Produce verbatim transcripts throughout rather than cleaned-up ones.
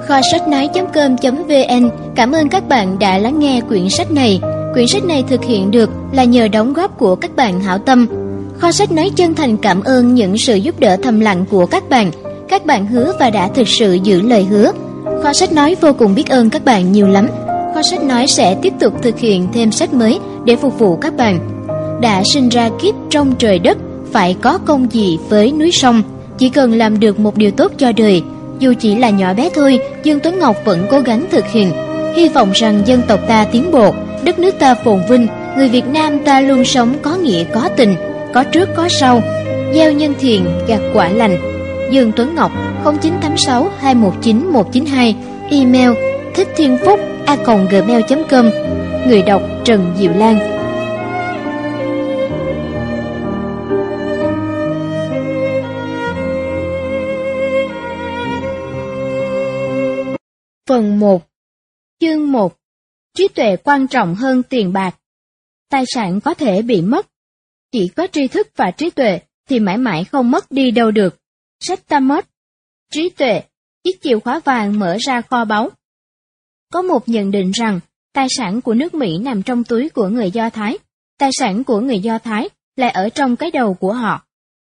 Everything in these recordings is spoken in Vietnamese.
Kho sách nói chấm com chấm vn cảm ơn các bạn đã lắng nghe quyển sách này. Quyển sách này thực hiện được là nhờ đóng góp của các bạn hảo tâm. Kho sách nói chân thành cảm ơn những sự giúp đỡ thầm lặng của các bạn. Các bạn hứa và đã thực sự giữ lời hứa. Kho sách nói vô cùng biết ơn các bạn nhiều lắm. Kho sách nói sẽ tiếp tục thực hiện thêm sách mới để phục vụ các bạn. Đã sinh ra kiếp trong trời đất, phải có công gì với núi sông. Chỉ cần làm được một điều tốt cho đời, dù chỉ là nhỏ bé thôi, Dương Tuấn Ngọc vẫn cố gắng thực hiện. Hy vọng rằng dân tộc ta tiến bộ, đất nước ta phồn vinh, người Việt Nam ta luôn sống có nghĩa có tình, có trước có sau, gieo nhân thiện gặt quả lành. Dương Tuấn Ngọc không chín tám sáu hai một chín một chín hai, email thích thiên phúc a còng gmail chấm com. Người đọc Trần Diệu Lan. Phần một. Chương một. Trí tuệ quan trọng hơn tiền bạc. Tài sản có thể bị mất. Chỉ có tri thức và trí tuệ thì mãi mãi không mất đi đâu được. Sách Talmud. Trí tuệ, chiếc chìa khóa vàng mở ra kho báu. Có một nhận định rằng, tài sản của nước Mỹ nằm trong túi của người Do Thái, tài sản của người Do Thái lại ở trong cái đầu của họ.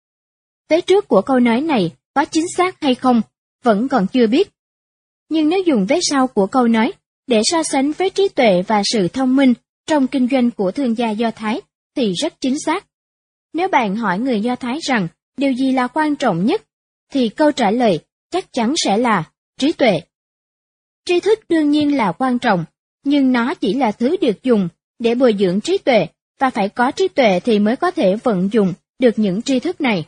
Vế trước của câu nói này có chính xác hay không, vẫn còn chưa biết. Nhưng nếu dùng vế sau của câu nói để so sánh với trí tuệ và sự thông minh trong kinh doanh của thương gia Do Thái thì rất chính xác. Nếu bạn hỏi người Do Thái rằng điều gì là quan trọng nhất, thì câu trả lời chắc chắn sẽ là trí tuệ. Tri thức đương nhiên là quan trọng, nhưng nó chỉ là thứ được dùng để bồi dưỡng trí tuệ, và phải có trí tuệ thì mới có thể vận dụng được những tri thức này.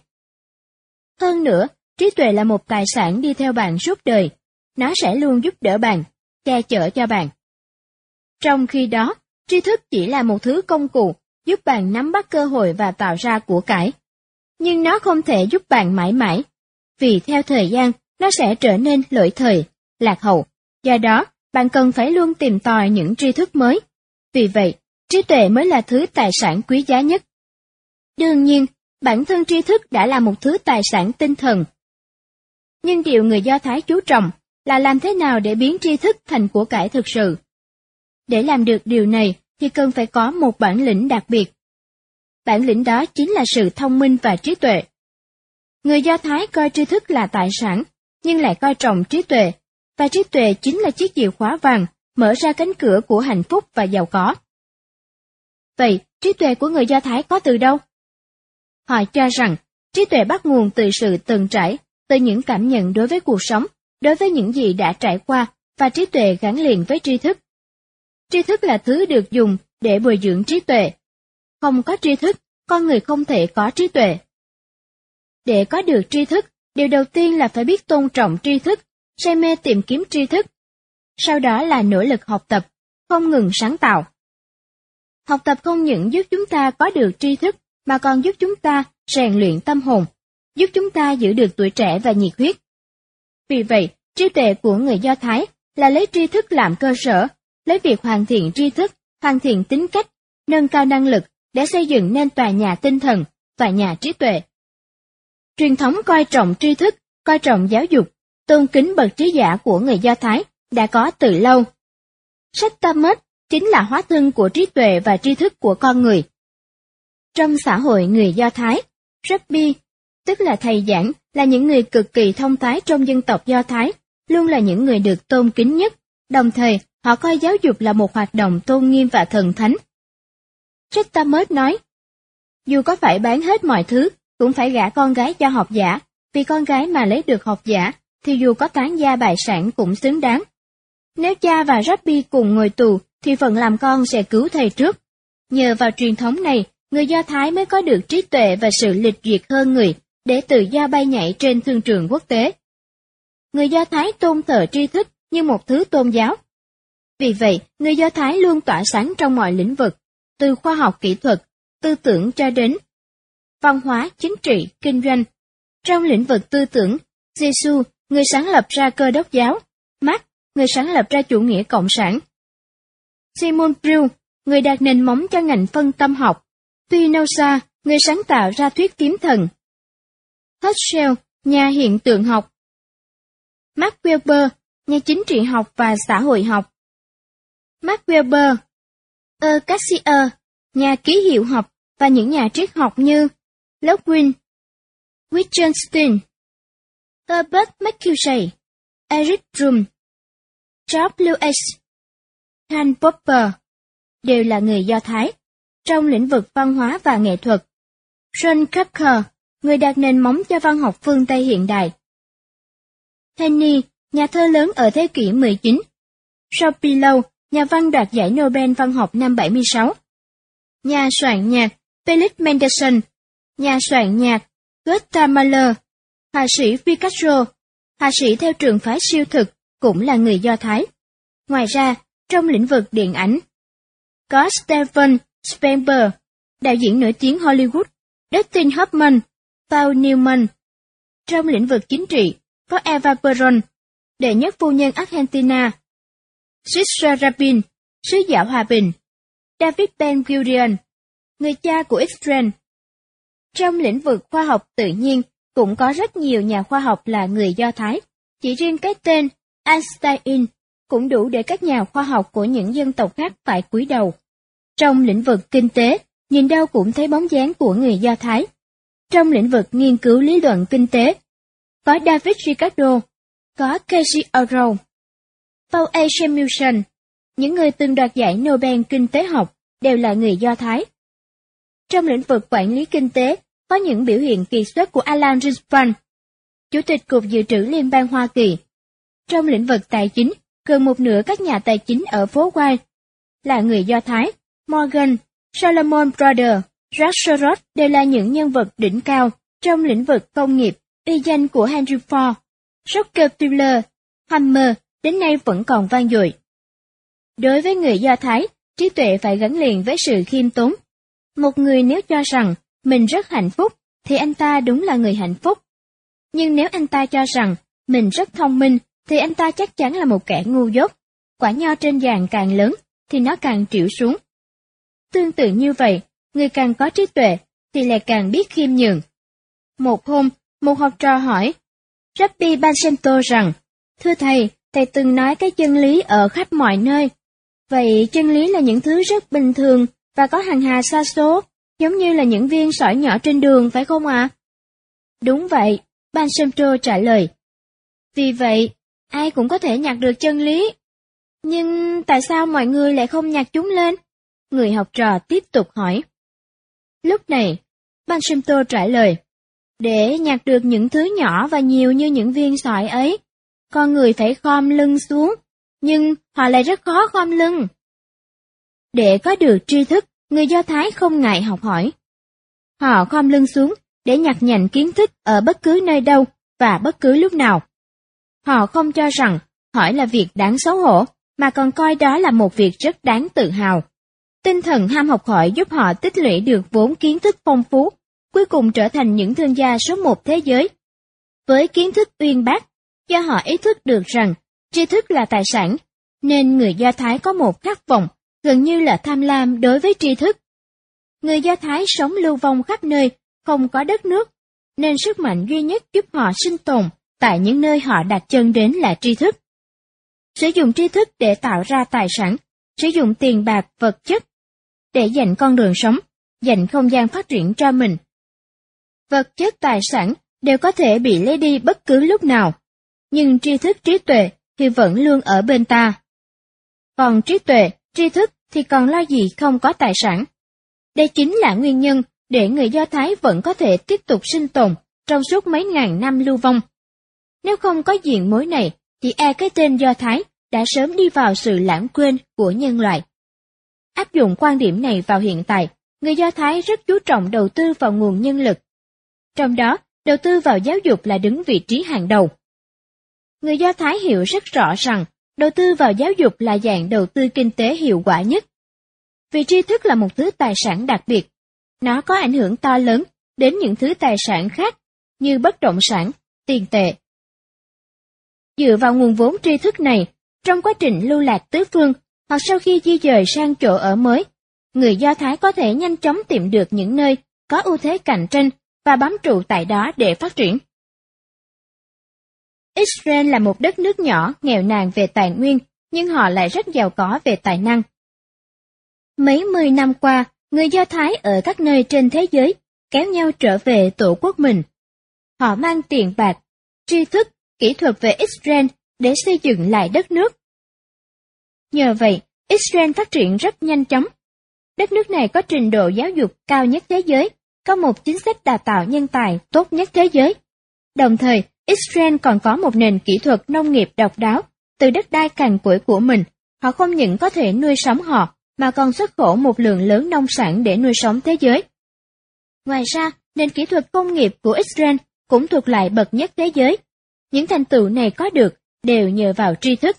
Hơn nữa, trí tuệ là một tài sản đi theo bạn suốt đời. Nó sẽ luôn giúp đỡ bạn, che chở cho bạn. Trong khi đó, tri thức chỉ là một thứ công cụ giúp bạn nắm bắt cơ hội và tạo ra của cải. Nhưng nó không thể giúp bạn mãi mãi, vì theo thời gian, nó sẽ trở nên lỗi thời, lạc hậu. Do đó, bạn cần phải luôn tìm tòi những tri thức mới. Vì vậy, trí tuệ mới là thứ tài sản quý giá nhất. Đương nhiên, bản thân tri thức đã là một thứ tài sản tinh thần. Nhưng điều người Do Thái chú trọng là làm thế nào để biến tri thức thành của cải thực sự. Để làm được điều này thì cần phải có một bản lĩnh đặc biệt. Bản lĩnh đó chính là sự thông minh và trí tuệ. Người Do Thái coi tri thức là tài sản, nhưng lại coi trọng trí tuệ, và trí tuệ chính là chiếc chìa khóa vàng mở ra cánh cửa của hạnh phúc và giàu có. Vậy, trí tuệ của người Do Thái có từ đâu? Họ cho rằng, trí tuệ bắt nguồn từ sự từng trải, từ những cảm nhận đối với cuộc sống, đối với những gì đã trải qua, và trí tuệ gắn liền với tri thức. Tri thức là thứ được dùng để bồi dưỡng trí tuệ. Không có tri thức, con người không thể có trí tuệ. Để có được tri thức, điều đầu tiên là phải biết tôn trọng tri thức, say mê tìm kiếm tri thức. Sau đó là nỗ lực học tập, không ngừng sáng tạo. Học tập không những giúp chúng ta có được tri thức, mà còn giúp chúng ta rèn luyện tâm hồn, giúp chúng ta giữ được tuổi trẻ và nhiệt huyết. Vì vậy, trí tuệ của người Do Thái là lấy tri thức làm cơ sở, lấy việc hoàn thiện tri thức, hoàn thiện tính cách, nâng cao năng lực để xây dựng nên tòa nhà tinh thần, tòa nhà trí tuệ. Truyền thống coi trọng tri thức, coi trọng giáo dục, tôn kính bậc trí giả của người Do Thái đã có từ lâu. Sách Talmud chính là hóa thân của trí tuệ và tri thức của con người. Trong xã hội người Do Thái, Rabbi, tức là thầy giảng, là những người cực kỳ thông thái trong dân tộc Do Thái, luôn là những người được tôn kính nhất, đồng thời họ coi giáo dục là một hoạt động tôn nghiêm và thần thánh. Sách Talmud nói, dù có phải bán hết mọi thứ, cũng phải gả con gái cho học giả, vì con gái mà lấy được học giả, thì dù có tán gia bại sản cũng xứng đáng. Nếu cha và Rabbi cùng ngồi tù, thì phần làm con sẽ cứu thầy trước. Nhờ vào truyền thống này, người Do Thái mới có được trí tuệ và sự lịch duyệt hơn người, để tự do bay nhảy trên thương trường quốc tế. Người Do Thái tôn thờ tri thức như một thứ tôn giáo. Vì vậy, người Do Thái luôn tỏa sáng trong mọi lĩnh vực, từ khoa học kỹ thuật, tư tưởng cho đến văn hóa, chính trị, kinh doanh. Trong lĩnh vực tư tưởng, Giêsu, người sáng lập ra Cơ đốc giáo, Mark, người sáng lập ra chủ nghĩa cộng sản, Simon Brill, người đặt nền móng cho ngành phân tâm học, Spinoza, người sáng tạo ra thuyết kiếm thần, Herschel, nhà hiện tượng học, Max Weber, nhà chính trị học và xã hội học. Max Weber, E. Cassirer, nhà ký hiệu học và những nhà triết học như Locke, Wittgenstein, Herbert Marcuse, Eric Fromm, George Lewis, Karl Popper đều là người Do Thái. Trong lĩnh vực văn hóa và nghệ thuật, John Kepler, người đặt nền móng cho văn học phương Tây hiện đại. Henry, nhà thơ lớn ở thế kỷ mười chín. Jean Pillow, nhà văn đoạt giải Nobel văn học năm bảy mươi sáu. Nhà soạn nhạc Felix Mendelssohn, nhà soạn nhạc Gustav Mahler, họa sĩ Picasso, họa sĩ theo trường phái siêu thực, cũng là người Do Thái. Ngoài ra, trong lĩnh vực điện ảnh, có Steven Spielberg, đạo diễn nổi tiếng Hollywood, Dustin Hoffman, Paul Newman. Trong lĩnh vực chính trị, có Eva Perón, đệ nhất phu nhân Argentina, Yitzhak Rabin, sứ giả hòa bình, David Ben-Gurion, người cha của Israel. Trong lĩnh vực khoa học tự nhiên, cũng có rất nhiều nhà khoa học là người Do Thái. Chỉ riêng cái tên Einstein cũng đủ để các nhà khoa học của những dân tộc khác phải cúi đầu. Trong lĩnh vực kinh tế, nhìn đâu cũng thấy bóng dáng của người Do Thái. Trong lĩnh vực nghiên cứu lý luận kinh tế, có David Ricardo, có Casey Arrow, Paul A. Samuelson, những người từng đoạt giải Nobel kinh tế học đều là người Do Thái. Trong lĩnh vực quản lý kinh tế, có những biểu hiện kỳ xuất của Alan Greenspan, Chủ tịch Cục Dự trữ Liên bang Hoa Kỳ. Trong lĩnh vực tài chính, gần một nửa các nhà tài chính ở phố Wall là người Do Thái. Morgan, Salomon Brothers, George Soros đều là những nhân vật đỉnh cao. Trong lĩnh vực công nghiệp, uy danh của Henry Ford, Rockefeller, Hammer đến nay vẫn còn vang dội. Đối với người Do Thái, trí tuệ phải gắn liền với sự khiêm tốn. Một người nếu cho rằng mình rất hạnh phúc, thì anh ta đúng là người hạnh phúc. Nhưng nếu anh ta cho rằng mình rất thông minh, thì anh ta chắc chắn là một kẻ ngu dốt. Quả nho trên vàng càng lớn, thì nó càng trĩu xuống. Tương tự như vậy, người càng có trí tuệ, thì lại càng biết khiêm nhường. Một hôm, một học trò hỏi Rabbi Bancento rằng, thưa thầy, thầy từng nói cái chân lý ở khắp mọi nơi. Vậy chân lý là những thứ rất bình thường và có hằng hà sa số, giống như là những viên sỏi nhỏ trên đường, phải không ạ? À? Đúng vậy, Bancento trả lời. Vì vậy, ai cũng có thể nhặt được chân lý. Nhưng tại sao mọi người lại không nhặt chúng lên? Người học trò tiếp tục hỏi. Lúc này, Bancento trả lời. Để nhặt được những thứ nhỏ và nhiều như những viên sỏi ấy, con người phải khom lưng xuống, nhưng họ lại rất khó khom lưng. Để có được tri thức, người Do Thái không ngại học hỏi. Họ khom lưng xuống để nhặt nhạnh kiến thức ở bất cứ nơi đâu và bất cứ lúc nào. Họ không cho rằng hỏi là việc đáng xấu hổ, mà còn coi đó là một việc rất đáng tự hào. Tinh thần ham học hỏi giúp họ tích lũy được vốn kiến thức phong phú, cuối cùng trở thành những thương gia số một thế giới. Với kiến thức uyên bác, do họ ý thức được rằng tri thức là tài sản, nên người Do Thái có một khát vọng, gần như là tham lam đối với tri thức. Người Do Thái sống lưu vong khắp nơi, không có đất nước, nên sức mạnh duy nhất giúp họ sinh tồn tại những nơi họ đặt chân đến là tri thức. Sử dụng tri thức để tạo ra tài sản, sử dụng tiền bạc, vật chất, để dành con đường sống, dành không gian phát triển cho mình. Vật chất, tài sản đều có thể bị lấy đi bất cứ lúc nào, nhưng tri thức, trí tuệ thì vẫn luôn ở bên ta. Còn trí tuệ, tri thức thì còn lo gì không có tài sản. Đây chính là nguyên nhân để người Do Thái vẫn có thể tiếp tục sinh tồn trong suốt mấy ngàn năm lưu vong. Nếu không có diện mối này, thì e cái tên Do Thái đã sớm đi vào sự lãng quên của nhân loại. Áp dụng quan điểm này vào hiện tại, người Do Thái rất chú trọng đầu tư vào nguồn nhân lực. Trong đó, đầu tư vào giáo dục là đứng vị trí hàng đầu. Người Do Thái hiểu rất rõ rằng, đầu tư vào giáo dục là dạng đầu tư kinh tế hiệu quả nhất. Vì tri thức là một thứ tài sản đặc biệt, nó có ảnh hưởng to lớn đến những thứ tài sản khác như bất động sản, tiền tệ. Dựa vào nguồn vốn tri thức này, trong quá trình lưu lạc tứ phương hoặc sau khi di dời sang chỗ ở mới, người Do Thái có thể nhanh chóng tìm được những nơi có ưu thế cạnh tranh và bám trụ tại đó để phát triển. Israel là một đất nước nhỏ, nghèo nàn về tài nguyên, nhưng họ lại rất giàu có về tài năng. Mấy mươi năm qua, người Do Thái ở các nơi trên thế giới kéo nhau trở về tổ quốc mình. Họ mang tiền bạc, tri thức, kỹ thuật về Israel để xây dựng lại đất nước. Nhờ vậy, Israel phát triển rất nhanh chóng. Đất nước này có trình độ giáo dục cao nhất thế giới, có một chính sách đào tạo nhân tài tốt nhất thế giới. Đồng thời, Israel còn có một nền kỹ thuật nông nghiệp độc đáo. Từ đất đai cằn cỗi của mình, họ không những có thể nuôi sống họ, mà còn xuất khẩu một lượng lớn nông sản để nuôi sống thế giới. Ngoài ra, nền kỹ thuật công nghiệp của Israel cũng thuộc lại bậc nhất thế giới. Những thành tựu này có được đều nhờ vào tri thức.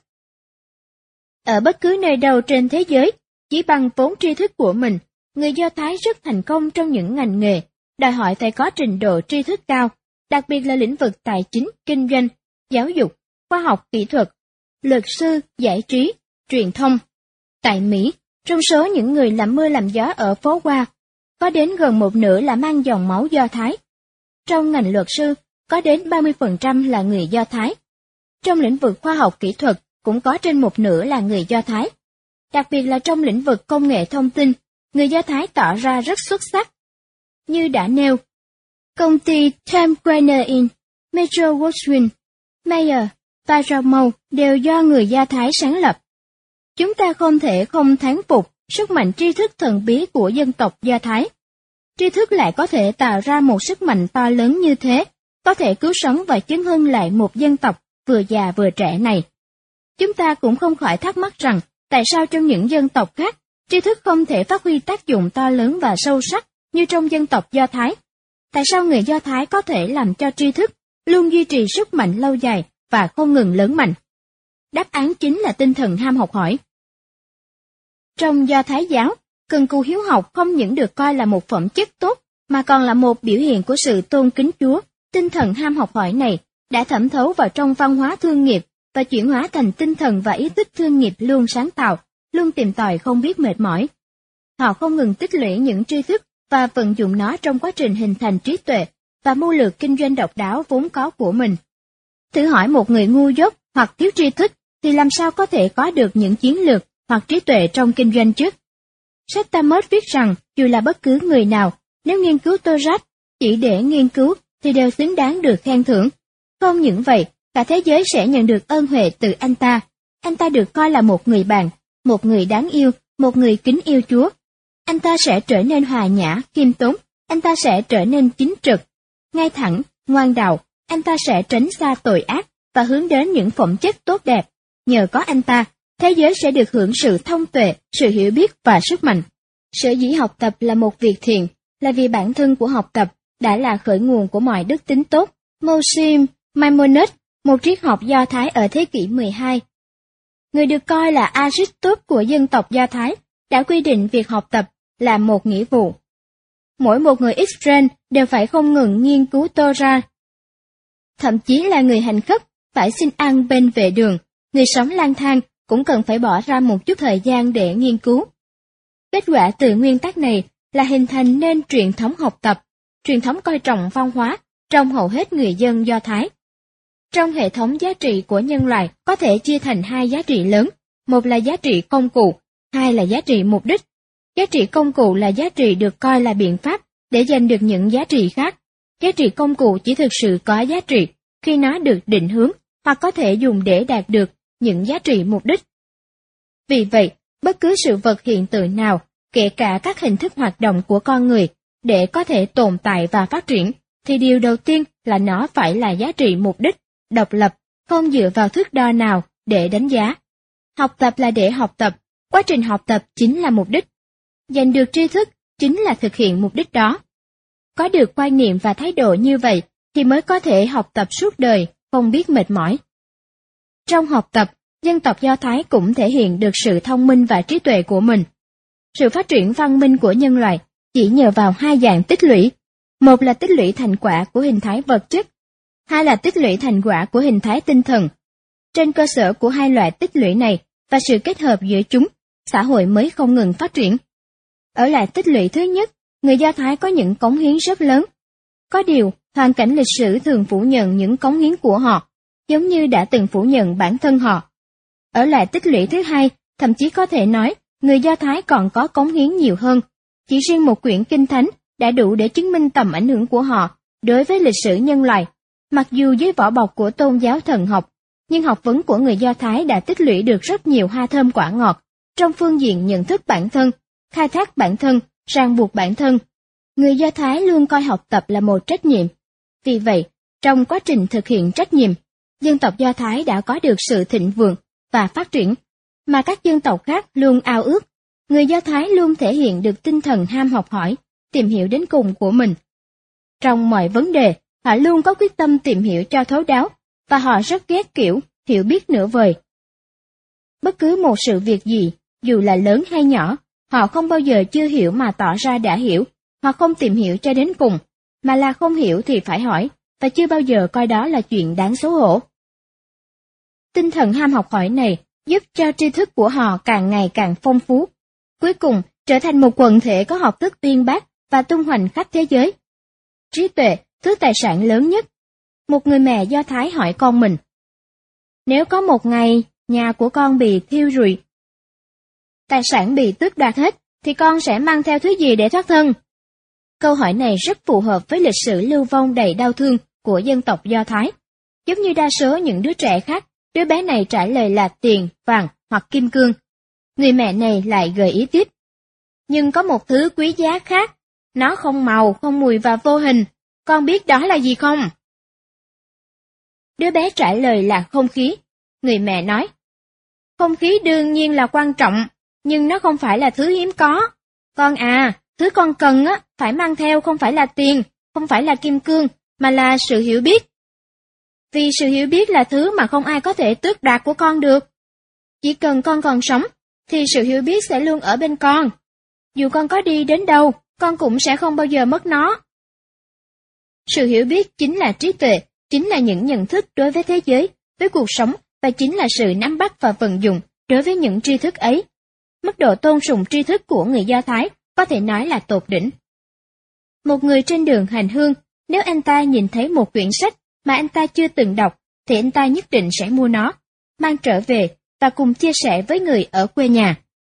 Ở bất cứ nơi đâu trên thế giới, chỉ bằng vốn tri thức của mình, người Do Thái rất thành công trong những ngành nghề, đòi hỏi phải có trình độ tri thức cao, đặc biệt là lĩnh vực tài chính, kinh doanh, giáo dục, khoa học kỹ thuật, luật sư, giải trí, truyền thông. Tại Mỹ, trong số những người làm mưa làm gió ở phố Wall, có đến gần một nửa là mang dòng máu Do Thái. Trong ngành luật sư, có đến ba mươi phần trăm là người Do Thái. Trong lĩnh vực khoa học kỹ thuật, cũng có trên một nửa là người Do Thái. Đặc biệt là trong lĩnh vực công nghệ thông tin, người Do Thái tỏ ra rất xuất sắc. Như đã nêu, công ty Time Warner Incorporated, Metro Goldwyn Mayer, Paramount đều do người Do Thái sáng lập. Chúng ta không thể không thán phục sức mạnh tri thức thần bí của dân tộc Do Thái. Tri thức lại có thể tạo ra một sức mạnh to lớn như thế, có thể cứu sống và chấn hưng lại một dân tộc vừa già vừa trẻ này. Chúng ta cũng không khỏi thắc mắc rằng, tại sao trong những dân tộc khác, tri thức không thể phát huy tác dụng to lớn và sâu sắc như trong dân tộc Do Thái? Tại sao người Do Thái có thể làm cho tri thức luôn duy trì sức mạnh lâu dài và không ngừng lớn mạnh? Đáp án chính là tinh thần ham học hỏi. Trong Do Thái giáo, cần cù hiếu học không những được coi là một phẩm chất tốt, mà còn là một biểu hiện của sự tôn kính Chúa. Tinh thần ham học hỏi này đã thẩm thấu vào trong văn hóa thương nghiệp và chuyển hóa thành tinh thần và ý thức thương nghiệp luôn sáng tạo, luôn tìm tòi không biết mệt mỏi. Họ không ngừng tích lũy những tri thức và vận dụng nó trong quá trình hình thành trí tuệ và mưu lược kinh doanh độc đáo vốn có của mình. Thử hỏi một người ngu dốt hoặc thiếu tri thức thì làm sao có thể có được những chiến lược hoặc trí tuệ trong kinh doanh chứ? Sách Talmud viết rằng dù là bất cứ người nào, nếu nghiên cứu Torah chỉ để nghiên cứu thì đều xứng đáng được khen thưởng. Không những vậy, cả thế giới sẽ nhận được ơn huệ từ anh ta. Anh ta được coi là một người bạn, một người đáng yêu, một người kính yêu Chúa. Anh ta sẽ trở nên hòa nhã, khiêm tốn, anh ta sẽ trở nên chính trực, ngay thẳng, ngoan đạo, anh ta sẽ tránh xa tội ác và hướng đến những phẩm chất tốt đẹp. Nhờ có anh ta, thế giới sẽ được hưởng sự thông tuệ, sự hiểu biết và sức mạnh. Sở dĩ học tập là một việc thiện, là vì bản thân của học tập đã là khởi nguồn của mọi đức tính tốt. Moshe Maimonides, một triết học Do Thái ở thế kỷ mười hai, người được coi là Aristotle của dân tộc Do Thái, đã quy định việc học tập là một nghĩa vụ. Mỗi một người Israel đều phải không ngừng nghiên cứu Torah. Thậm chí là người hành khất phải xin ăn bên vệ đường, người sống lang thang cũng cần phải bỏ ra một chút thời gian để nghiên cứu. Kết quả từ nguyên tắc này là hình thành nên truyền thống học tập, truyền thống coi trọng văn hóa trong hầu hết người dân Do Thái. Trong hệ thống giá trị của nhân loại có thể chia thành hai giá trị lớn, một là giá trị công cụ, hai là giá trị mục đích. Giá trị công cụ là giá trị được coi là biện pháp để giành được những giá trị khác. Giá trị công cụ chỉ thực sự có giá trị khi nó được định hướng hoặc có thể dùng để đạt được những giá trị mục đích. Vì vậy, bất cứ sự vật hiện tượng nào, kể cả các hình thức hoạt động của con người, để có thể tồn tại và phát triển, thì điều đầu tiên là nó phải là giá trị mục đích, độc lập, không dựa vào thước đo nào để đánh giá. Học tập là để học tập, quá trình học tập chính là mục đích. Giành được tri thức chính là thực hiện mục đích đó. Có được quan niệm và thái độ như vậy thì mới có thể học tập suốt đời, không biết mệt mỏi. Trong học tập, dân tộc Do Thái cũng thể hiện được sự thông minh và trí tuệ của mình. Sự phát triển văn minh của nhân loại chỉ nhờ vào hai dạng tích lũy. Một là tích lũy thành quả của hình thái vật chất, hai là tích lũy thành quả của hình thái tinh thần. Trên cơ sở của hai loại tích lũy này và sự kết hợp giữa chúng, xã hội mới không ngừng phát triển. Ở lại tích lũy thứ nhất, người Do Thái có những cống hiến rất lớn. Có điều, hoàn cảnh lịch sử thường phủ nhận những cống hiến của họ. giống như đã từng phủ nhận bản thân họ. Ở lại tích lũy thứ hai, thậm chí có thể nói, người Do Thái còn có cống hiến nhiều hơn. Chỉ riêng một quyển Kinh Thánh đã đủ để chứng minh tầm ảnh hưởng của họ đối với lịch sử nhân loại. Mặc dù dưới vỏ bọc của tôn giáo thần học, nhưng học vấn của người Do Thái đã tích lũy được rất nhiều hoa thơm quả ngọt trong phương diện nhận thức bản thân, khai thác bản thân, ràng buộc bản thân. Người Do Thái luôn coi học tập là một trách nhiệm. Vì vậy, trong quá trình thực hiện trách nhiệm, dân tộc Do Thái đã có được sự thịnh vượng và phát triển, mà các dân tộc khác luôn ao ước. Người Do Thái luôn thể hiện được tinh thần ham học hỏi, tìm hiểu đến cùng của mình. Trong mọi vấn đề, họ luôn có quyết tâm tìm hiểu cho thấu đáo, và họ rất ghét kiểu hiểu biết nửa vời. Bất cứ một sự việc gì, dù là lớn hay nhỏ, họ không bao giờ chưa hiểu mà tỏ ra đã hiểu, hoặc không tìm hiểu cho đến cùng, mà là không hiểu thì phải hỏi, và chưa bao giờ coi đó là chuyện đáng xấu hổ. Tinh thần ham học hỏi này giúp cho tri thức của họ càng ngày càng phong phú, cuối cùng trở thành một quần thể có học thức uyên bác và tung hoành khắp thế giới. Trí tuệ, thứ tài sản lớn nhất. Một người mẹ Do Thái hỏi con mình, nếu có một ngày nhà của con bị thiêu rụi, tài sản bị tước đoạt hết, thì con sẽ mang theo thứ gì để thoát thân? Câu hỏi này rất phù hợp với lịch sử lưu vong đầy đau thương của dân tộc Do Thái. Giống như đa số những đứa trẻ khác, đứa bé này trả lời là tiền, vàng hoặc kim cương. Người mẹ này lại gợi ý tiếp. Nhưng có một thứ quý giá khác, nó không màu, không mùi và vô hình, con biết đó là gì không? Đứa bé trả lời là không khí. Người mẹ nói, không khí đương nhiên là quan trọng, nhưng nó không phải là thứ hiếm có. Con à, thứ con cần á, phải mang theo không phải là tiền, không phải là kim cương, mà là sự hiểu biết. Vì sự hiểu biết là thứ mà không ai có thể tước đoạt của con được. Chỉ cần con còn sống, thì sự hiểu biết sẽ luôn ở bên con. Dù con có đi đến đâu, con cũng sẽ không bao giờ mất nó. Sự hiểu biết chính là trí tuệ, chính là những nhận thức đối với thế giới, với cuộc sống, và chính là sự nắm bắt và vận dụng đối với những tri thức ấy. Mức độ tôn sùng tri thức của người Do Thái có thể nói là tột đỉnh. Một người trên đường hành hương, nếu anh ta nhìn thấy một quyển sách mà anh ta chưa từng đọc, thì anh ta nhất định sẽ mua nó, mang trở về và cùng chia sẻ với người ở quê nhà.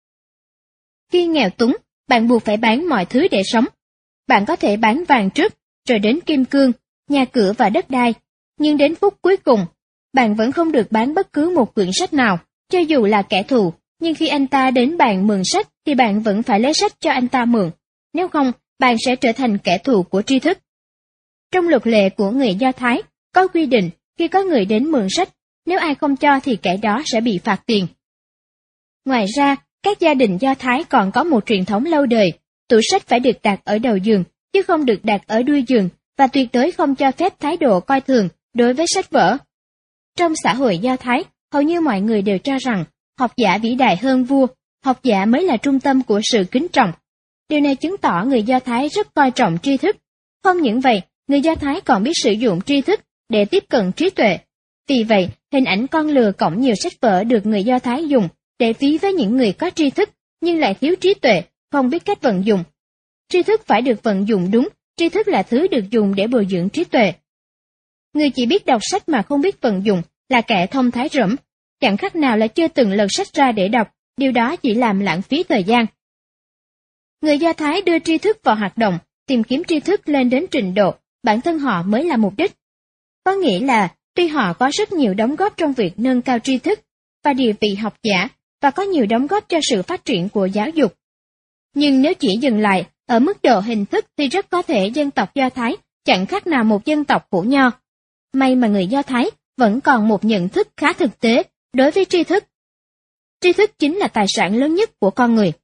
Khi nghèo túng, bạn buộc phải bán mọi thứ để sống. Bạn có thể bán vàng trước, rồi đến kim cương, nhà cửa và đất đai, nhưng đến phút cuối cùng, bạn vẫn không được bán bất cứ một quyển sách nào, cho dù là kẻ thù, nhưng khi anh ta đến bàn mượn sách thì bạn vẫn phải lấy sách cho anh ta mượn, nếu không, bạn sẽ trở thành kẻ thù của tri thức. Trong luật lệ của người Do Thái, có quy định khi có người đến mượn sách, nếu ai không cho thì kẻ đó sẽ bị phạt tiền. Ngoài ra, các gia đình Do Thái còn có một truyền thống lâu đời, tủ sách phải được đặt ở đầu giường, chứ không được đặt ở đuôi giường, và tuyệt đối không cho phép thái độ coi thường đối với sách vở. Trong xã hội Do Thái, hầu như mọi người đều cho rằng học giả vĩ đại hơn vua, học giả mới là trung tâm của sự kính trọng. Điều này chứng tỏ người Do Thái rất coi trọng tri thức. Không những vậy, người Do Thái còn biết sử dụng tri thức để tiếp cận trí tuệ. Vì vậy, hình ảnh con lừa cộng nhiều sách vở được người Do Thái dùng để phí với những người có tri thức nhưng lại thiếu trí tuệ, không biết cách vận dụng. Tri thức phải được vận dụng đúng, tri thức là thứ được dùng để bồi dưỡng trí tuệ. Người chỉ biết đọc sách mà không biết vận dụng là kẻ thông thái rỗng, chẳng khác nào là chưa từng lật sách ra để đọc, điều đó chỉ làm lãng phí thời gian. Người Do Thái đưa tri thức vào hoạt động, tìm kiếm tri thức lên đến trình độ bản thân họ mới là mục đích. Có nghĩa là, tuy họ có rất nhiều đóng góp trong việc nâng cao tri thức và địa vị học giả, và có nhiều đóng góp cho sự phát triển của giáo dục, nhưng nếu chỉ dừng lại ở mức độ hình thức thì rất có thể dân tộc Do Thái chẳng khác nào một dân tộc hủ nho. May mà người Do Thái vẫn còn một nhận thức khá thực tế đối với tri thức. Tri thức chính là tài sản lớn nhất của con người.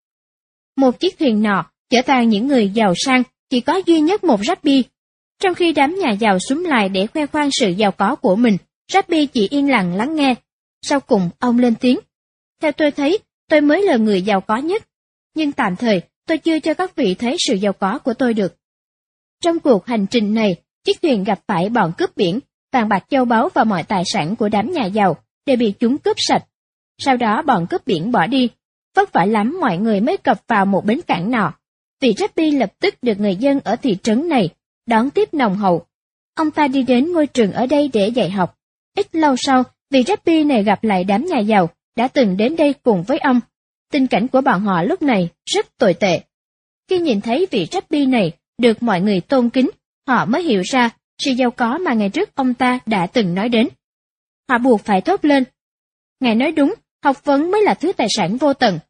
Một chiếc thuyền nọ chở toàn những người giàu sang chỉ có duy nhất một Rabbi. Trong khi đám nhà giàu xúm lại để khoe khoang sự giàu có của mình, Rabbi chỉ yên lặng lắng nghe. Sau cùng ông lên tiếng. Theo tôi thấy, tôi mới là người giàu có nhất. Nhưng tạm thời, tôi chưa cho các vị thấy sự giàu có của tôi được. Trong cuộc hành trình này, chiếc thuyền gặp phải bọn cướp biển, vàng bạc châu báu và mọi tài sản của đám nhà giàu đều bị chúng cướp sạch. Sau đó bọn cướp biển bỏ đi, vất vả lắm mọi người mới cập vào một bến cảng nọ. Vị Rabbi lập tức được người dân ở thị trấn này đón tiếp nồng hậu. Ông ta đi đến ngôi trường ở đây để dạy học. Ít lâu sau, vị Rabbi này gặp lại đám nhà giàu đã từng đến đây cùng với ông. Tình cảnh của bọn họ lúc này rất tồi tệ. Khi nhìn thấy vị Rabbi này được mọi người tôn kính, họ mới hiểu ra sự giàu có mà ngày trước ông ta đã từng nói đến. Họ buộc phải thốt lên. Ngài nói đúng, học vấn mới là thứ tài sản vô tận.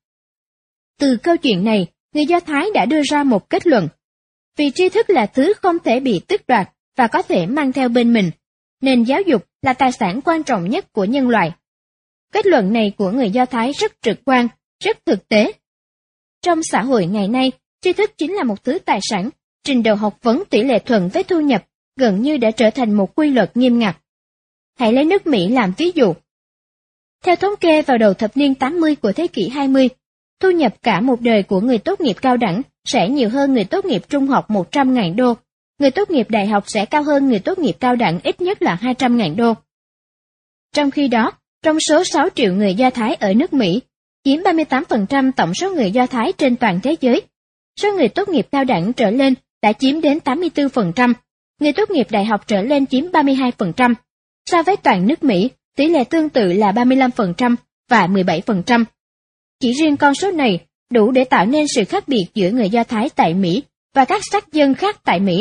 Từ câu chuyện này, người Do Thái đã đưa ra một kết luận. Vì tri thức là thứ không thể bị tước đoạt và có thể mang theo bên mình, nên giáo dục là tài sản quan trọng nhất của nhân loại. Kết luận này của người Do Thái rất trực quan, rất thực tế. Trong xã hội ngày nay, tri thức chính là một thứ tài sản, trình độ học vấn tỷ lệ thuận với thu nhập gần như đã trở thành một quy luật nghiêm ngặt. Hãy lấy nước Mỹ làm ví dụ. Theo thống kê vào đầu thập niên tám mươi của thế kỷ hai mươi, thu nhập cả một đời của người tốt nghiệp cao đẳng sẽ nhiều hơn người tốt nghiệp trung học một trăm nghìn đô. Người tốt nghiệp đại học sẽ cao hơn người tốt nghiệp cao đẳng ít nhất là hai trăm nghìn đô. Trong khi đó, trong số sáu triệu người Do Thái ở nước Mỹ, chiếm ba mươi tám phần trăm tổng số người Do Thái trên toàn thế giới, số người tốt nghiệp cao đẳng trở lên đã chiếm đến tám mươi tư phần trăm, người tốt nghiệp đại học trở lên chiếm ba mươi hai phần trăm. So với toàn nước Mỹ, tỷ lệ tương tự là ba mươi lăm phần trăm và mười bảy phần trăm. Chỉ riêng con số này đủ để tạo nên sự khác biệt giữa người Do Thái tại Mỹ và các sắc dân khác tại Mỹ.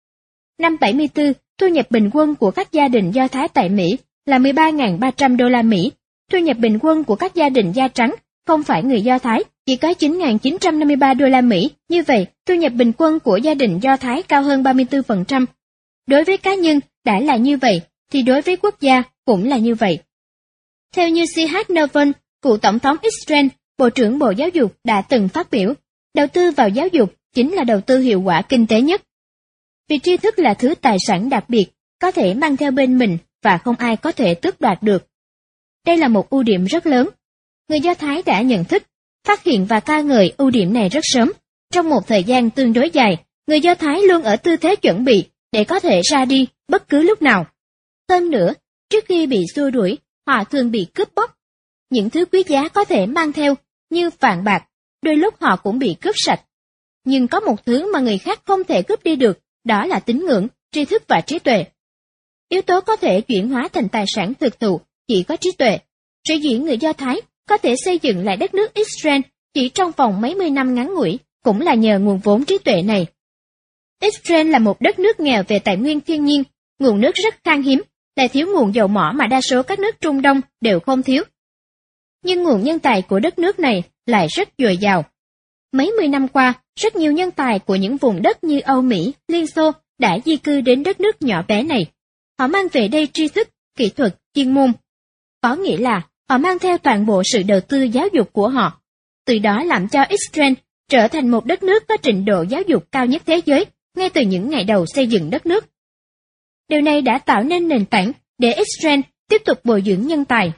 Năm bảy mươi tư, thu nhập bình quân của các gia đình Do Thái tại Mỹ là mười ba nghìn ba trăm đô la Mỹ. Thu nhập bình quân của các gia đình da trắng, không phải người Do Thái, chỉ có chín nghìn chín trăm năm mươi ba đô la Mỹ. Như vậy, thu nhập bình quân của gia đình Do Thái cao hơn ba mươi tư phần trăm. Đối với cá nhân đã là như vậy, thì đối với quốc gia cũng là như vậy. Theo như xê hát Novon, cựu tổng thống Israel, Bộ trưởng Bộ Giáo dục đã từng phát biểu, đầu tư vào giáo dục chính là đầu tư hiệu quả kinh tế nhất. Vì tri thức là thứ tài sản đặc biệt, có thể mang theo bên mình và không ai có thể tước đoạt được. Đây là một ưu điểm rất lớn. Người Do Thái đã nhận thức, phát hiện và ca ngợi ưu điểm này rất sớm. Trong một thời gian tương đối dài, người Do Thái luôn ở tư thế chuẩn bị để có thể ra đi bất cứ lúc nào. Hơn nữa, trước khi bị xua đuổi, họ thường bị cướp bóc. Những thứ quý giá có thể mang theo, như vàng bạc, đôi lúc họ cũng bị cướp sạch. Nhưng có một thứ mà người khác không thể cướp đi được, đó là tín ngưỡng, tri thức và trí tuệ. Yếu tố có thể chuyển hóa thành tài sản thực thụ chỉ có trí tuệ. Sở dĩ người Do Thái có thể xây dựng lại đất nước Israel chỉ trong vòng mấy mươi năm ngắn ngủi, cũng là nhờ nguồn vốn trí tuệ này. Israel là một đất nước nghèo về tài nguyên thiên nhiên, nguồn nước rất khan hiếm, lại thiếu nguồn dầu mỏ mà đa số các nước Trung Đông đều không thiếu. Nhưng nguồn nhân tài của đất nước này lại rất dồi dào. Mấy mươi năm qua, rất nhiều nhân tài của những vùng đất như Âu Mỹ, Liên Xô đã di cư đến đất nước nhỏ bé này. Họ mang về đây tri thức, kỹ thuật, chuyên môn. Có nghĩa là họ mang theo toàn bộ sự đầu tư giáo dục của họ. Từ đó làm cho Israel trở thành một đất nước có trình độ giáo dục cao nhất thế giới ngay từ những ngày đầu xây dựng đất nước. Điều này đã tạo nên nền tảng để Israel tiếp tục bồi dưỡng nhân tài.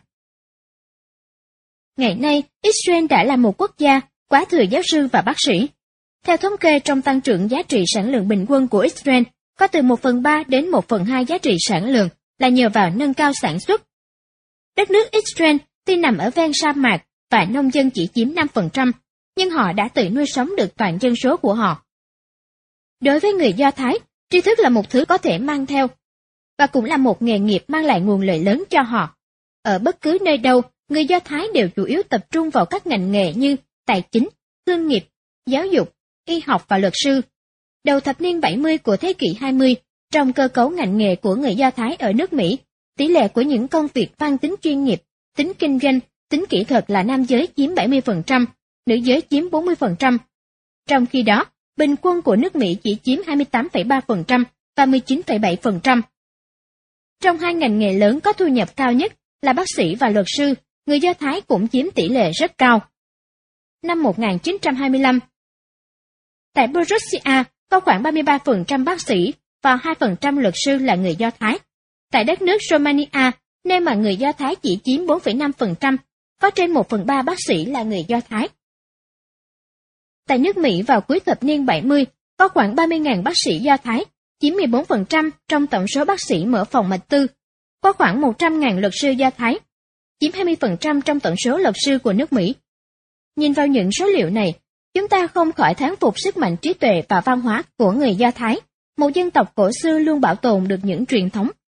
Ngày nay, Israel đã là một quốc gia quá thừa giáo sư và bác sĩ. Theo thống kê trong tăng trưởng giá trị sản lượng bình quân của Israel, có từ một phần ba đến một phần hai giá trị sản lượng là nhờ vào nâng cao sản xuất. Đất nước Israel tuy nằm ở ven sa mạc và nông dân chỉ chiếm năm phần trăm, nhưng họ đã tự nuôi sống được toàn dân số của họ. Đối với người Do Thái, tri thức là một thứ có thể mang theo, và cũng là một nghề nghiệp mang lại nguồn lợi lớn cho họ. Ở bất cứ nơi đâu, người Do Thái đều chủ yếu tập trung vào các ngành nghề như tài chính, thương nghiệp, giáo dục, y học và luật sư. Đầu thập niên bảy mươi của thế kỷ hai mươi, trong cơ cấu ngành nghề của người Do Thái ở nước Mỹ, tỷ lệ của những công việc mang tính chuyên nghiệp, tính kinh doanh, tính kỹ thuật là nam giới chiếm bảy mươi phần trăm, nữ giới chiếm bốn mươi phần trăm. Trong khi đó, bình quân của nước Mỹ chỉ chiếm hai mươi tám phẩy ba phần trăm và mười chín phẩy bảy phần trăm. Trong hai ngành nghề lớn có thu nhập cao nhất là bác sĩ và luật sư, người Do Thái cũng chiếm tỷ lệ rất cao. Năm một nghìn chín trăm hai mươi lăm, tại Borussia có khoảng ba mươi ba phần trăm bác sĩ và hai phần trăm luật sư là người Do Thái. Tại đất nước Romania, nơi mà người Do Thái chỉ chiếm bốn phẩy năm phần trăm, có trên một phần ba bác sĩ là người Do Thái. Tại nước Mỹ vào cuối thập niên bảy mươi, có khoảng ba mươi nghìn bác sĩ Do Thái, chiếm mười bốn phần trăm trong tổng số bác sĩ mở phòng mạch tư. Có khoảng một trăm nghìn luật sư Do Thái, chiếm hai mươi phần trăm trong tổng số luật sư của nước Mỹ. Nhìn vào những số liệu này, chúng ta không khỏi thán phục sức mạnh trí tuệ và văn hóa của người Do Thái, một dân tộc cổ xưa luôn bảo tồn được những truyền thống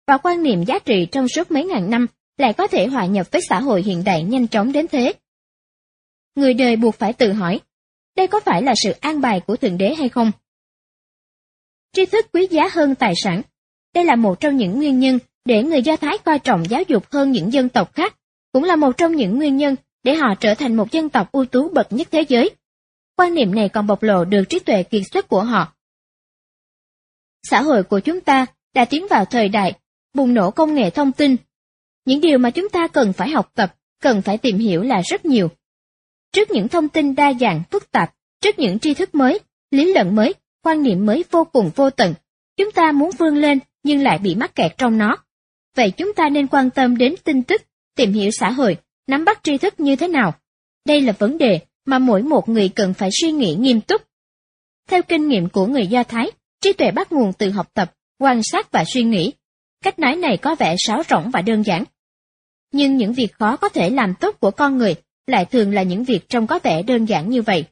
và quan niệm giá trị trong suốt mấy ngàn năm lại có thể hòa nhập với xã hội hiện đại nhanh chóng đến thế. Người đời buộc phải tự hỏi, đây có phải là sự an bài của Thượng Đế hay không? Tri thức quý giá hơn tài sản. Đây là một trong những nguyên nhân để người Do Thái coi trọng giáo dục hơn những dân tộc khác, cũng là một trong những nguyên nhân để họ trở thành một dân tộc ưu tú bậc nhất thế giới. Quan niệm này còn bộc lộ được trí tuệ kiệt xuất của họ. Xã hội của chúng ta đã tiến vào thời đại bùng nổ công nghệ thông tin. Những điều mà chúng ta cần phải học tập, cần phải tìm hiểu là rất nhiều. Trước những thông tin đa dạng, phức tạp, trước những tri thức mới, lý luận mới, quan niệm mới vô cùng vô tận, chúng ta muốn vươn lên nhưng lại bị mắc kẹt trong nó. Vậy chúng ta nên quan tâm đến tin tức, tìm hiểu xã hội, nắm bắt tri thức như thế nào? Đây là vấn đề mà mỗi một người cần phải suy nghĩ nghiêm túc. Theo kinh nghiệm của người Do Thái, trí tuệ bắt nguồn từ học tập, quan sát và suy nghĩ. Cách nói này có vẻ sáo rỗng và đơn giản. Nhưng những việc khó có thể làm tốt của con người lại thường là những việc trông có vẻ đơn giản như vậy.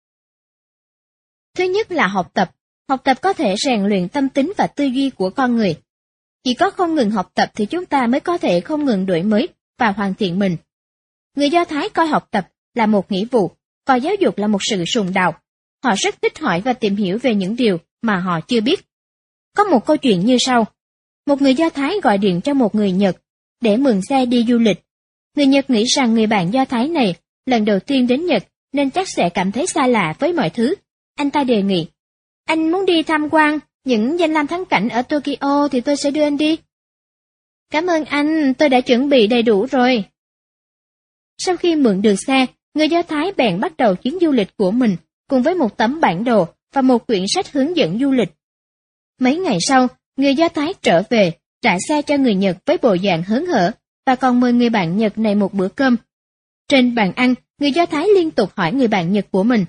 Thứ nhất là học tập. Học tập có thể rèn luyện tâm tính và tư duy của con người. Chỉ có không ngừng học tập thì chúng ta mới có thể không ngừng đổi mới và hoàn thiện mình. Người Do Thái coi học tập là một nghĩa vụ, coi giáo dục là một sự sùng đạo. Họ rất thích hỏi và tìm hiểu về những điều mà họ chưa biết. Có một câu chuyện như sau. Một người Do Thái gọi điện cho một người Nhật để mượn xe đi du lịch. Người Nhật nghĩ rằng người bạn Do Thái này lần đầu tiên đến Nhật nên chắc sẽ cảm thấy xa lạ với mọi thứ. Anh ta đề nghị, anh muốn đi tham quan những danh lam thắng cảnh ở Tokyo thì tôi sẽ đưa anh đi. Cảm ơn anh, tôi đã chuẩn bị đầy đủ rồi. Sau khi mượn được xe, người Do Thái bèn bắt đầu chuyến du lịch của mình cùng với một tấm bản đồ và một quyển sách hướng dẫn du lịch. Mấy ngày sau, người Do Thái trở về, trả xe cho người Nhật với bộ dạng hớn hở và còn mời người bạn Nhật này một bữa cơm. Trên bàn ăn, người Do Thái liên tục hỏi người bạn Nhật của mình.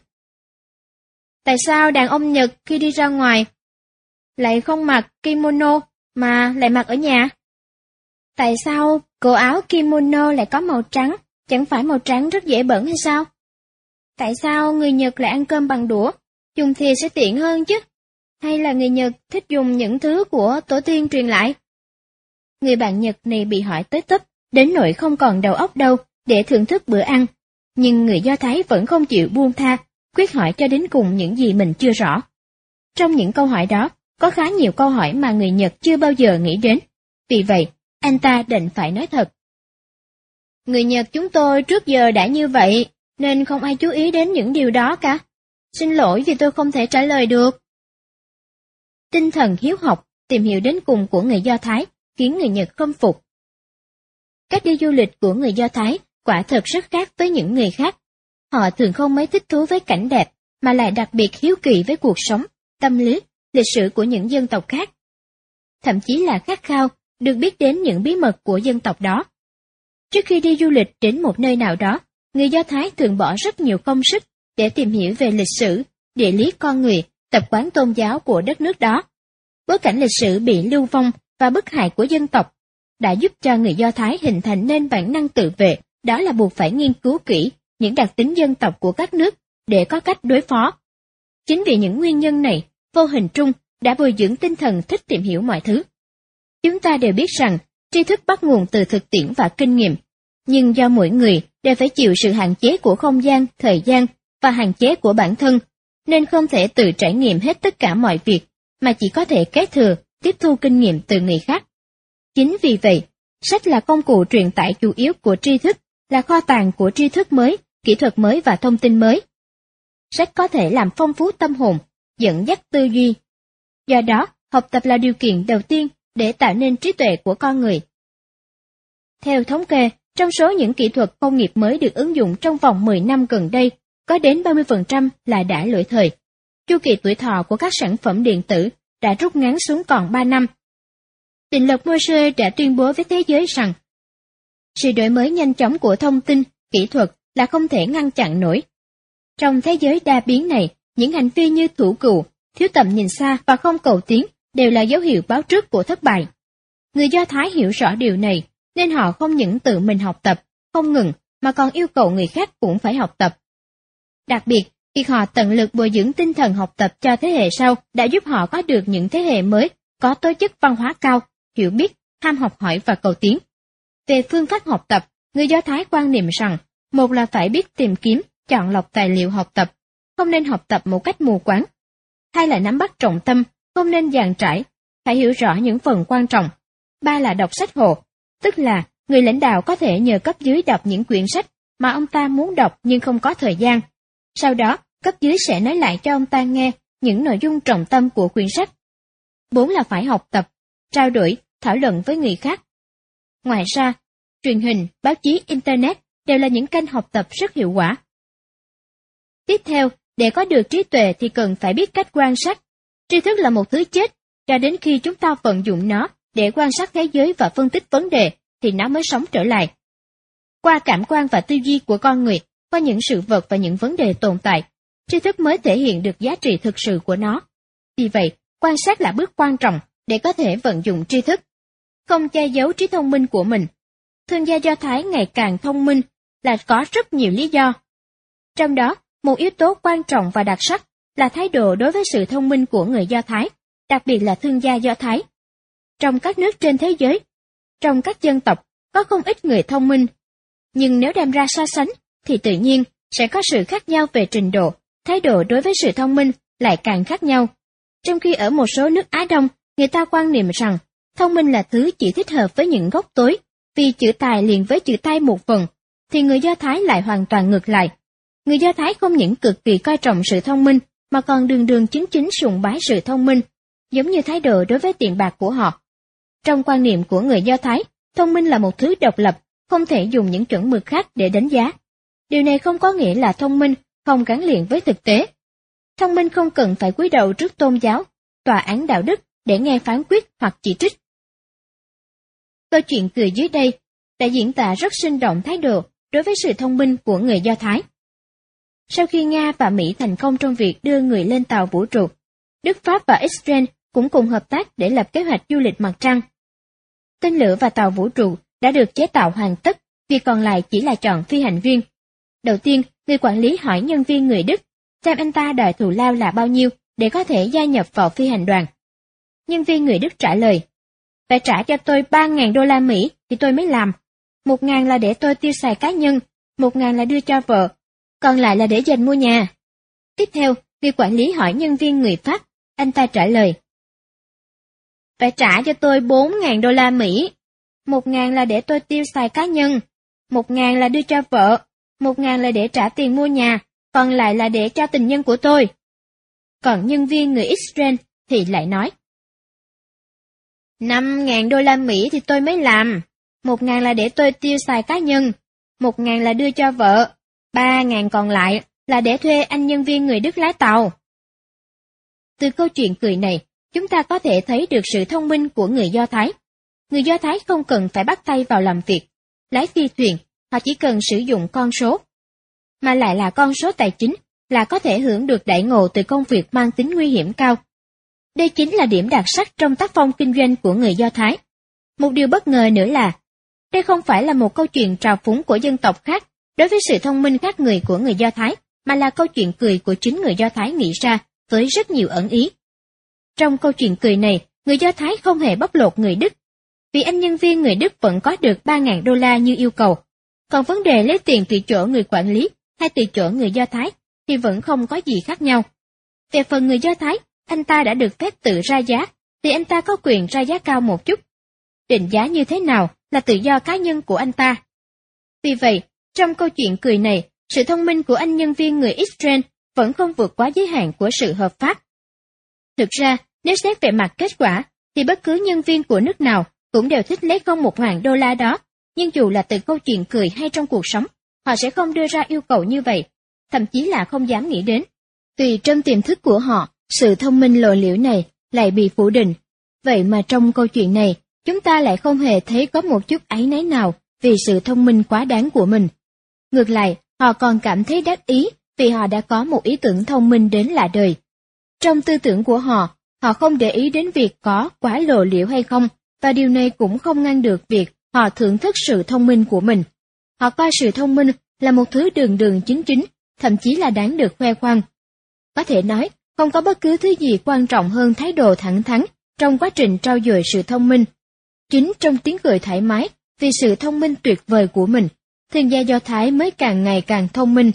Tại sao đàn ông Nhật khi đi ra ngoài lại không mặc kimono mà lại mặc ở nhà? Tại sao cổ áo kimono lại có màu trắng, chẳng phải màu trắng rất dễ bẩn hay sao? Tại sao người Nhật lại ăn cơm bằng đũa, dùng thìa sẽ tiện hơn chứ? Hay là người Nhật thích dùng những thứ của tổ tiên truyền lại? Người bạn Nhật này bị hỏi tới tấp, đến nỗi không còn đầu óc đâu để thưởng thức bữa ăn. Nhưng người Do Thái vẫn không chịu buông tha, quyết hỏi cho đến cùng những gì mình chưa rõ. Trong những câu hỏi đó, có khá nhiều câu hỏi mà người Nhật chưa bao giờ nghĩ đến. Vì vậy, anh ta định phải nói thật. Người Nhật chúng tôi trước giờ đã như vậy, nên không ai chú ý đến những điều đó cả. Xin lỗi vì tôi không thể trả lời được. Tinh thần hiếu học, tìm hiểu đến cùng của người Do Thái khiến người Nhật khâm phục. Cách đi du lịch của người Do Thái quả thật rất khác với những người khác. Họ thường không mấy thích thú với cảnh đẹp, mà lại đặc biệt hiếu kỳ với cuộc sống, tâm lý, lịch sử của những dân tộc khác. Thậm chí là khát khao được biết đến những bí mật của dân tộc đó. Trước khi đi du lịch đến một nơi nào đó, người Do Thái thường bỏ rất nhiều công sức để tìm hiểu về lịch sử, địa lý con người, tập quán tôn giáo của đất nước đó. Bối cảnh lịch sử bị lưu vong và bức hại của dân tộc đã giúp cho người Do Thái hình thành nên bản năng tự vệ, đó là buộc phải nghiên cứu kỹ những đặc tính dân tộc của các nước để có cách đối phó. Chính vì những nguyên nhân này, vô hình trung đã bồi dưỡng tinh thần thích tìm hiểu mọi thứ. Chúng ta đều biết rằng tri thức bắt nguồn từ thực tiễn và kinh nghiệm, nhưng do mỗi người đều phải chịu sự hạn chế của không gian, thời gian và hạn chế của bản thân, nên không thể tự trải nghiệm hết tất cả mọi việc, mà chỉ có thể kế thừa, tiếp thu kinh nghiệm từ người khác. Chính vì vậy, sách là công cụ truyền tải chủ yếu của tri thức, là kho tàng của tri thức mới, kỹ thuật mới và thông tin mới. Sách có thể làm phong phú tâm hồn, dẫn dắt tư duy. Do đó, học tập là điều kiện đầu tiên để tạo nên trí tuệ của con người. Theo thống kê, trong số những kỹ thuật công nghiệp mới được ứng dụng trong vòng mười năm gần đây, có đến ba mươi phần trăm là đã lỗi thời. Chu kỳ tuổi thọ của các sản phẩm điện tử đã rút ngắn xuống còn ba năm. Định luật Morse đã tuyên bố với thế giới rằng sự đổi mới nhanh chóng của thông tin, kỹ thuật là không thể ngăn chặn nổi. Trong thế giới đa biến này, những hành vi như thủ cựu, thiếu tầm nhìn xa và không cầu tiến đều là dấu hiệu báo trước của thất bại. Người Do Thái hiểu rõ điều này, nên họ không những tự mình học tập, không ngừng, mà còn yêu cầu người khác cũng phải học tập. Đặc biệt, việc họ tận lực bồi dưỡng tinh thần học tập cho thế hệ sau đã giúp họ có được những thế hệ mới, có tố chất văn hóa cao, hiểu biết ham học hỏi và cầu tiến. Về phương pháp học tập, người Do Thái quan niệm rằng, một là phải biết tìm kiếm, chọn lọc tài liệu học tập, không nên học tập một cách mù quáng. Hai là nắm bắt trọng tâm, không nên dàn trải, phải hiểu rõ những phần quan trọng. Ba là đọc sách hộ, tức là người lãnh đạo có thể nhờ cấp dưới đọc những quyển sách mà ông ta muốn đọc nhưng không có thời gian. Sau đó, cấp dưới sẽ nói lại cho ông ta nghe những nội dung trọng tâm của quyển sách. Bốn là phải học tập, trao đổi, thảo luận với người khác. Ngoài ra, truyền hình, báo chí, Internet đều là những kênh học tập rất hiệu quả. Tiếp theo, để có được trí tuệ thì cần phải biết cách quan sát. Tri thức là một thứ chết, cho đến khi chúng ta vận dụng nó để quan sát thế giới và phân tích vấn đề thì nó mới sống trở lại. Qua cảm quan và tư duy của con người, qua những sự vật và những vấn đề tồn tại, tri thức mới thể hiện được giá trị thực sự của nó. Vì vậy, quan sát là bước quan trọng để có thể vận dụng tri thức. Không che giấu trí thông minh của mình. Thương gia Do Thái ngày càng thông minh là có rất nhiều lý do. Trong đó, một yếu tố quan trọng và đặc sắc là thái độ đối với sự thông minh của người Do Thái, đặc biệt là thương gia Do Thái. Trong các nước trên thế giới, trong các dân tộc, có không ít người thông minh. Nhưng nếu đem ra so sánh, thì tự nhiên sẽ có sự khác nhau về trình độ, thái độ đối với sự thông minh lại càng khác nhau. Trong khi ở một số nước Á Đông, người ta quan niệm rằng thông minh là thứ chỉ thích hợp với những gốc tối, vì chữ tài liền với chữ tay một phần, thì người Do Thái lại hoàn toàn ngược lại. Người Do Thái không những cực kỳ coi trọng sự thông minh, mà còn đường đường chính chính sùng bái sự thông minh, giống như thái độ đối với tiền bạc của họ. Trong quan niệm của người Do Thái, thông minh là một thứ độc lập, không thể dùng những chuẩn mực khác để đánh giá. Điều này không có nghĩa là thông minh không gắn liền với thực tế. Thông minh không cần phải cúi đầu trước tôn giáo, tòa án đạo đức để nghe phán quyết hoặc chỉ trích. Câu chuyện cười dưới đây đã diễn tả rất sinh động thái độ đối với sự thông minh của người Do Thái. Sau khi Nga và Mỹ thành công trong việc đưa người lên tàu vũ trụ, Đức, Pháp và Israel cũng cùng hợp tác để lập kế hoạch du lịch mặt trăng. Tên lửa và tàu vũ trụ đã được chế tạo hoàn tất, việc còn lại chỉ là chọn phi hành viên. Đầu tiên, người quản lý hỏi nhân viên người Đức xem anh ta đòi thù lao là bao nhiêu để có thể gia nhập vào phi hành đoàn. Nhân viên người Đức trả lời, phải trả cho tôi ba nghìn đô la Mỹ thì tôi mới làm. Một ngàn là để tôi tiêu xài cá nhân, một ngàn là đưa cho vợ, còn lại là để dành mua nhà. Tiếp theo, người quản lý hỏi nhân viên người Pháp, anh ta trả lời, phải trả cho tôi bốn nghìn đô la Mỹ. Một ngàn là để tôi tiêu xài cá nhân, một ngàn là đưa cho vợ, một ngàn là để trả tiền mua nhà, còn lại là để cho tình nhân của tôi. Còn nhân viên người Israel thì lại nói, năm ngàn đô la Mỹ thì tôi mới làm, một ngàn là để tôi tiêu xài cá nhân, một ngàn là đưa cho vợ, ba ngàn còn lại là để thuê anh nhân viên người Đức lái tàu. Từ câu chuyện cười này, chúng ta có thể thấy được sự thông minh của người Do Thái. Người Do Thái không cần phải bắt tay vào làm việc, lái phi thuyền, họ chỉ cần sử dụng con số, mà lại là con số tài chính, là có thể hưởng được đãi ngộ từ công việc mang tính nguy hiểm cao. Đây chính là điểm đặc sắc trong tác phong kinh doanh của người Do Thái. Một điều bất ngờ nữa là, đây không phải là một câu chuyện trào phúng của dân tộc khác đối với sự thông minh khác người của người Do Thái, mà là câu chuyện cười của chính người Do Thái nghĩ ra với rất nhiều ẩn ý. Trong câu chuyện cười này, người Do Thái không hề bóc lột người Đức, vì anh nhân viên người Đức vẫn có được ba nghìn đô la như yêu cầu. Còn vấn đề lấy tiền từ chỗ người quản lý hay từ chỗ người Do Thái thì vẫn không có gì khác nhau. Về phần người Do Thái, anh ta đã được phép tự ra giá, thì anh ta có quyền ra giá cao một chút. Định giá như thế nào là tự do cá nhân của anh ta. Vì vậy, trong câu chuyện cười này, sự thông minh của anh nhân viên người Israel vẫn không vượt quá giới hạn của sự hợp pháp. Thực ra, nếu xét về mặt kết quả, thì bất cứ nhân viên của nước nào cũng đều thích lấy không một ngàn đô la đó, nhưng dù là từ câu chuyện cười hay trong cuộc sống, họ sẽ không đưa ra yêu cầu như vậy, thậm chí là không dám nghĩ đến. Vì trong tiềm thức của họ, sự thông minh lộ liễu này lại bị phủ định. Vậy mà trong câu chuyện này, chúng ta lại không hề thấy có một chút áy náy nào vì sự thông minh quá đáng của mình. Ngược lại, họ còn cảm thấy đắc ý vì họ đã có một ý tưởng thông minh đến lạ đời. Trong tư tưởng của họ, họ không để ý đến việc có quá lộ liễu hay không, và điều này cũng không ngăn được việc họ thưởng thức sự thông minh của mình. Họ coi sự thông minh là một thứ đường đường chính chính, thậm chí là đáng được khoe khoang. Có thể nói, không có bất cứ thứ gì quan trọng hơn thái độ thẳng thắn trong quá trình trau dồi sự thông minh. Chính trong tiếng cười thoải mái vì sự thông minh tuyệt vời của mình, thương gia Do Thái mới càng ngày càng thông minh.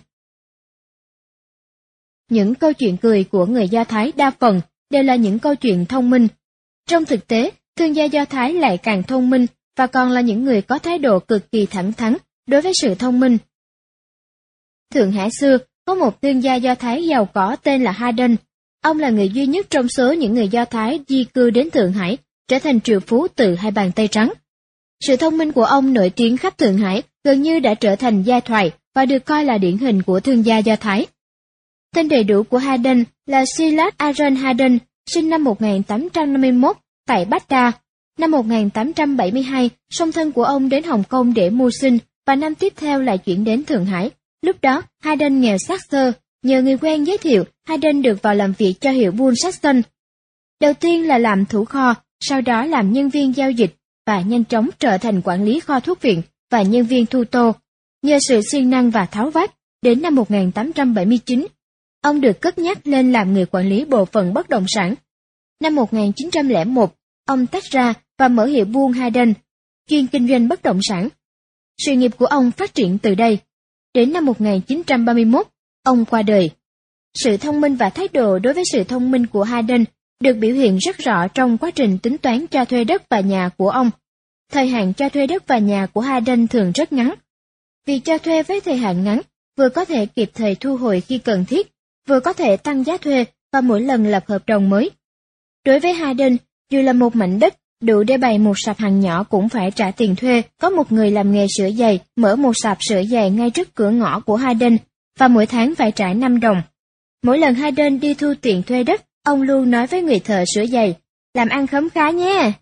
Những câu chuyện cười của người Do Thái đa phần đều là những câu chuyện thông minh. Trong thực tế, thương gia Do Thái lại càng thông minh và còn là những người có thái độ cực kỳ thẳng thắn đối với sự thông minh. Thượng Hải xưa, có một thương gia Do Thái giàu có tên là Haydn. Ông là người duy nhất trong số những người Do Thái di cư đến Thượng Hải, trở thành triệu phú từ hai bàn tay trắng. Sự thông minh của ông nổi tiếng khắp Thượng Hải, gần như đã trở thành giai thoại và được coi là điển hình của thương gia Do Thái. Tên đầy đủ của Haydn là Silas Aaron Haydn, sinh năm một nghìn tám trăm năm mươi mốt tại Baghdad. Năm một nghìn tám trăm bảy mươi hai, song thân của ông đến Hồng Kông để mưu sinh và năm tiếp theo lại chuyển đến Thượng Hải. Lúc đó, Haydn nghèo xác xơ, nhờ người quen giới thiệu, Haydn được vào làm việc cho hiệu buôn Saxon. Đầu tiên là làm thủ kho, sau đó làm nhân viên giao dịch và nhanh chóng trở thành quản lý kho thuốc viện và nhân viên thu tô. Nhờ sự siêng năng và tháo vát, đến năm một nghìn tám trăm bảy mươi chín, ông được cất nhắc lên làm người quản lý bộ phận bất động sản. Năm một nghìn chín trăm lẻ một, ông tách ra và mở hiệu buôn Haydn, chuyên kinh doanh bất động sản. Sự nghiệp của ông phát triển từ đây. Đến năm một nghìn chín trăm ba mươi mốt, ông qua đời. Sự thông minh và thái độ đối với sự thông minh của Haydn được biểu hiện rất rõ trong quá trình tính toán cho thuê đất và nhà của ông. Thời hạn cho thuê đất và nhà của Haydn thường rất ngắn. Vì cho thuê với thời hạn ngắn, vừa có thể kịp thời thu hồi khi cần thiết, vừa có thể tăng giá thuê và mỗi lần lập hợp đồng mới. Đối với Haydn, dù là một mảnh đất đủ để bày một sạp hàng nhỏ cũng phải trả tiền thuê. Có một người làm nghề sửa giày mở một sạp sửa giày ngay trước cửa ngõ của Haydn và mỗi tháng phải trả năm đồng. Mỗi lần Haydn đi thu tiền thuê đất, ông luôn nói với người thợ sửa giày, làm ăn khấm khá nhé.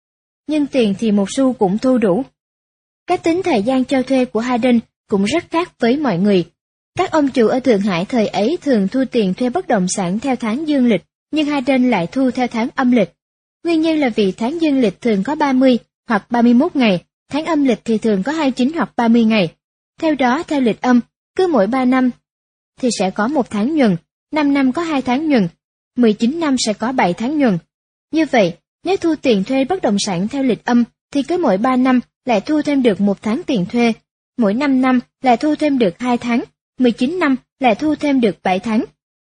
Nhưng tiền thì một xu cũng thu đủ. Cách tính thời gian cho thuê của Haydn cũng rất khác với mọi người. Các ông chủ ở Thượng Hải thời ấy thường thu tiền thuê bất động sản theo tháng dương lịch, nhưng Haydn lại thu theo tháng âm lịch. Nguyên nhân là vì tháng dương lịch thường có ba mươi hoặc ba mươi mốt ngày, tháng âm lịch thì thường có hai mươi chín hoặc ba mươi ngày. Theo đó, theo lịch âm, cứ mỗi ba năm thì sẽ có một tháng nhuần, năm năm có hai tháng nhuần, mười chín năm sẽ có bảy tháng nhuần. Như vậy, nếu thu tiền thuê bất động sản theo lịch âm thì cứ mỗi ba năm lại thu thêm được một tháng tiền thuê, mỗi năm năm lại thu thêm được hai tháng, mười chín năm lại thu thêm được bảy tháng.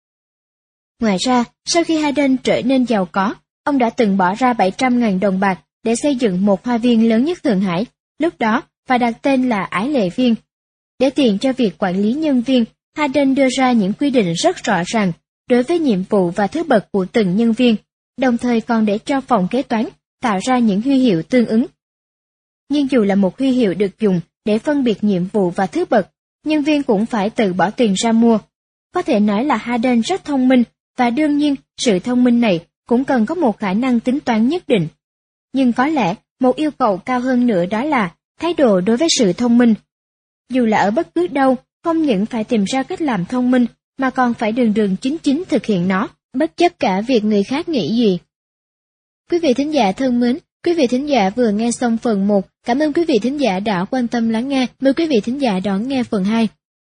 Ngoài ra, sau khi Haydn trở nên giàu có, ông đã từng bỏ ra bảy trăm nghìn đồng bạc để xây dựng một hoa viên lớn nhất Thượng Hải, lúc đó và đặt tên là Ái Lệ Viên. Để tiện cho việc quản lý nhân viên, Haydn đưa ra những quy định rất rõ ràng đối với nhiệm vụ và thứ bậc của từng nhân viên, đồng thời còn để cho phòng kế toán tạo ra những huy hiệu tương ứng. Nhưng dù là một huy hiệu được dùng để phân biệt nhiệm vụ và thứ bậc, nhân viên cũng phải tự bỏ tiền ra mua. Có thể nói là Haydn rất thông minh, và đương nhiên sự thông minh này cũng cần có một khả năng tính toán nhất định. Nhưng có lẽ một yêu cầu cao hơn nữa đó là thái độ đối với sự thông minh. Dù là ở bất cứ đâu, không những phải tìm ra cách làm thông minh, mà còn phải đường đường chính chính thực hiện nó, bất chấp cả việc người khác nghĩ gì. Quý vị thính giả thân mến, quý vị thính giả vừa nghe xong phần một. Cảm ơn quý vị thính giả đã quan tâm lắng nghe. Mời quý vị thính giả đón nghe phần hai.